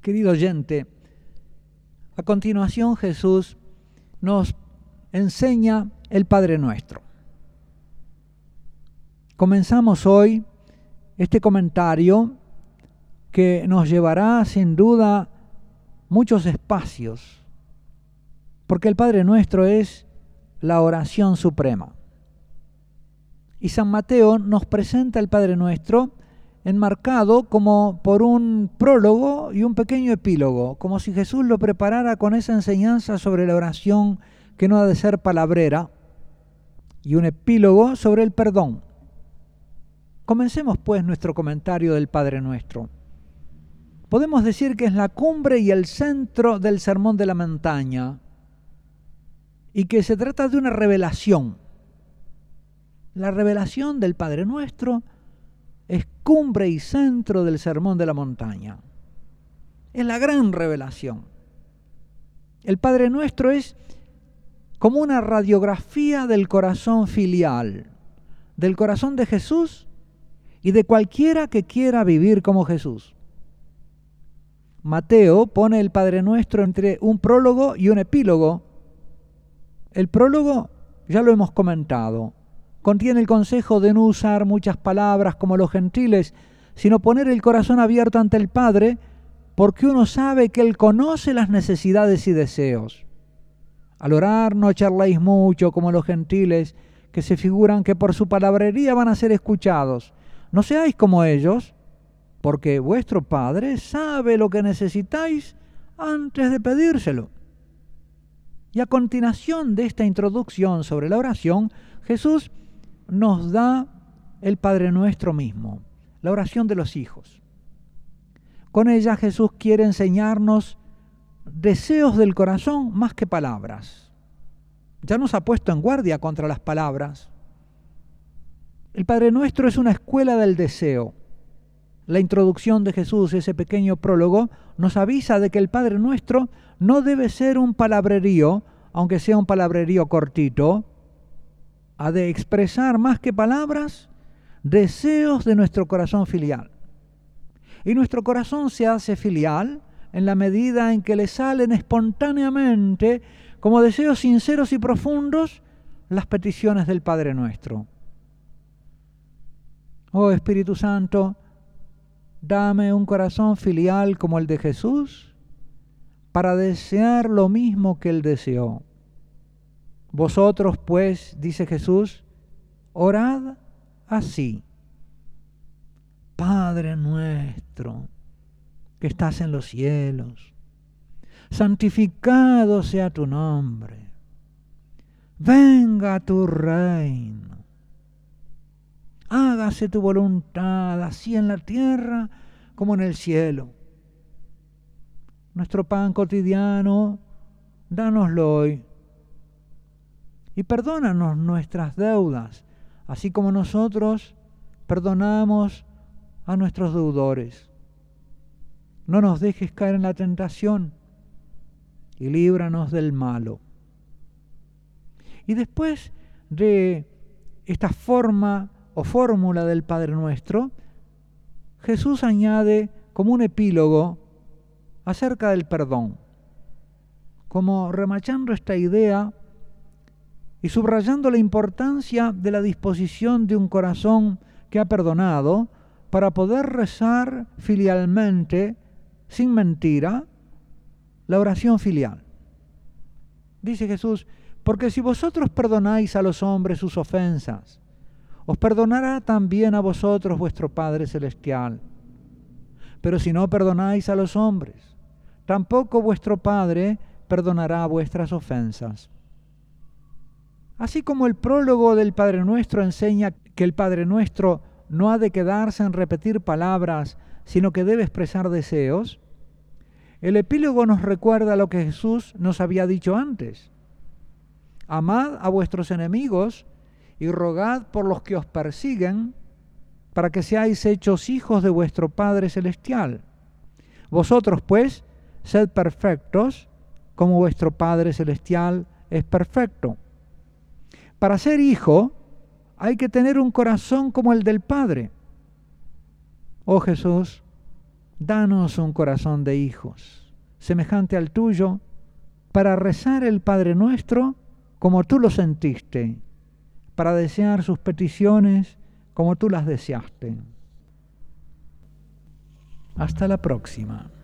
Querido oyente, a continuación Jesús nos enseña el Padre Nuestro. Comenzamos hoy este comentario que nos llevará sin duda muchos espacios, porque el Padre Nuestro es la oración suprema. Y San Mateo nos presenta el Padre Nuestro enmarcado como por un prólogo y un pequeño epílogo, como si Jesús lo preparara con esa enseñanza sobre la oración que no ha de ser palabrera, y un epílogo sobre el perdón. Comencemos pues nuestro comentario del Padre Nuestro. Podemos decir que es la cumbre y el centro del Sermón de la Montaña, y que se trata de una revelación. La revelación del Padre Nuestro es cumbre y centro del Sermón de la Montaña. Es la gran revelación. El Padre Nuestro es como una radiografía del corazón filial, del corazón de Jesús y de cualquiera que quiera vivir como Jesús. Mateo pone el Padre Nuestro entre un prólogo y un epílogo. El prólogo ya lo hemos comentado. Contiene el consejo de no usar muchas palabras como los gentiles, sino poner el corazón abierto ante el Padre, porque uno sabe que Él conoce las necesidades y deseos. Al orar no charléis mucho como los gentiles, que se figuran que por su palabrería van a ser escuchados. No seáis como ellos, porque vuestro Padre sabe lo que necesitáis antes de pedírselo. Y a continuación de esta introducción sobre la oración, Jesús nos da el Padre Nuestro mismo, la oración de los hijos. Con ella Jesús quiere enseñarnos deseos del corazón más que palabras. Ya nos ha puesto en guardia contra las palabras. El Padre Nuestro es una escuela del deseo. La introducción de Jesús, ese pequeño prólogo, nos avisa de que el Padre Nuestro no debe ser un palabrerío, aunque sea un palabrerío cortito. Ha de expresar más que palabras deseos de nuestro corazón filial. Y nuestro corazón se hace filial en la medida en que le salen espontáneamente, como deseos sinceros y profundos, las peticiones del Padre Nuestro. Oh Espíritu Santo, dame un corazón filial como el de Jesús, para desear lo mismo que Él deseó. Vosotros, pues, dice Jesús, orad así. Padre nuestro, que estás en los cielos, santificado sea tu nombre. Venga tu reino. Hágase tu voluntad, así en la tierra como en el cielo. Nuestro pan cotidiano, dánoslo hoy. Y perdónanos nuestras deudas, así como nosotros perdonamos a nuestros deudores. No nos dejes caer en la tentación y líbranos del malo. Y después de esta forma o fórmula del Padre Nuestro, Jesús añade como un epílogo acerca del perdón, como remachando esta idea y subrayando la importancia de la disposición de un corazón que ha perdonado para poder rezar filialmente, sin mentira, la oración filial. Dice Jesús, porque si vosotros perdonáis a los hombres sus ofensas, os perdonará también a vosotros vuestro Padre Celestial. Pero si no perdonáis a los hombres, tampoco vuestro Padre perdonará vuestras ofensas. Así como el prólogo del Padre Nuestro enseña que el Padre Nuestro no ha de quedarse en repetir palabras, sino que debe expresar deseos, el epílogo nos recuerda lo que Jesús nos había dicho antes. Amad a vuestros enemigos y rogad por los que os persiguen, para que seáis hechos hijos de vuestro Padre Celestial. Vosotros, pues, sed perfectos, como vuestro Padre Celestial es perfecto. Para ser hijo hay que tener un corazón como el del Padre. Oh Jesús, danos un corazón de hijos, semejante al tuyo, para rezar el Padre Nuestro como tú lo sentiste, para desear sus peticiones como tú las deseaste. Hasta la próxima.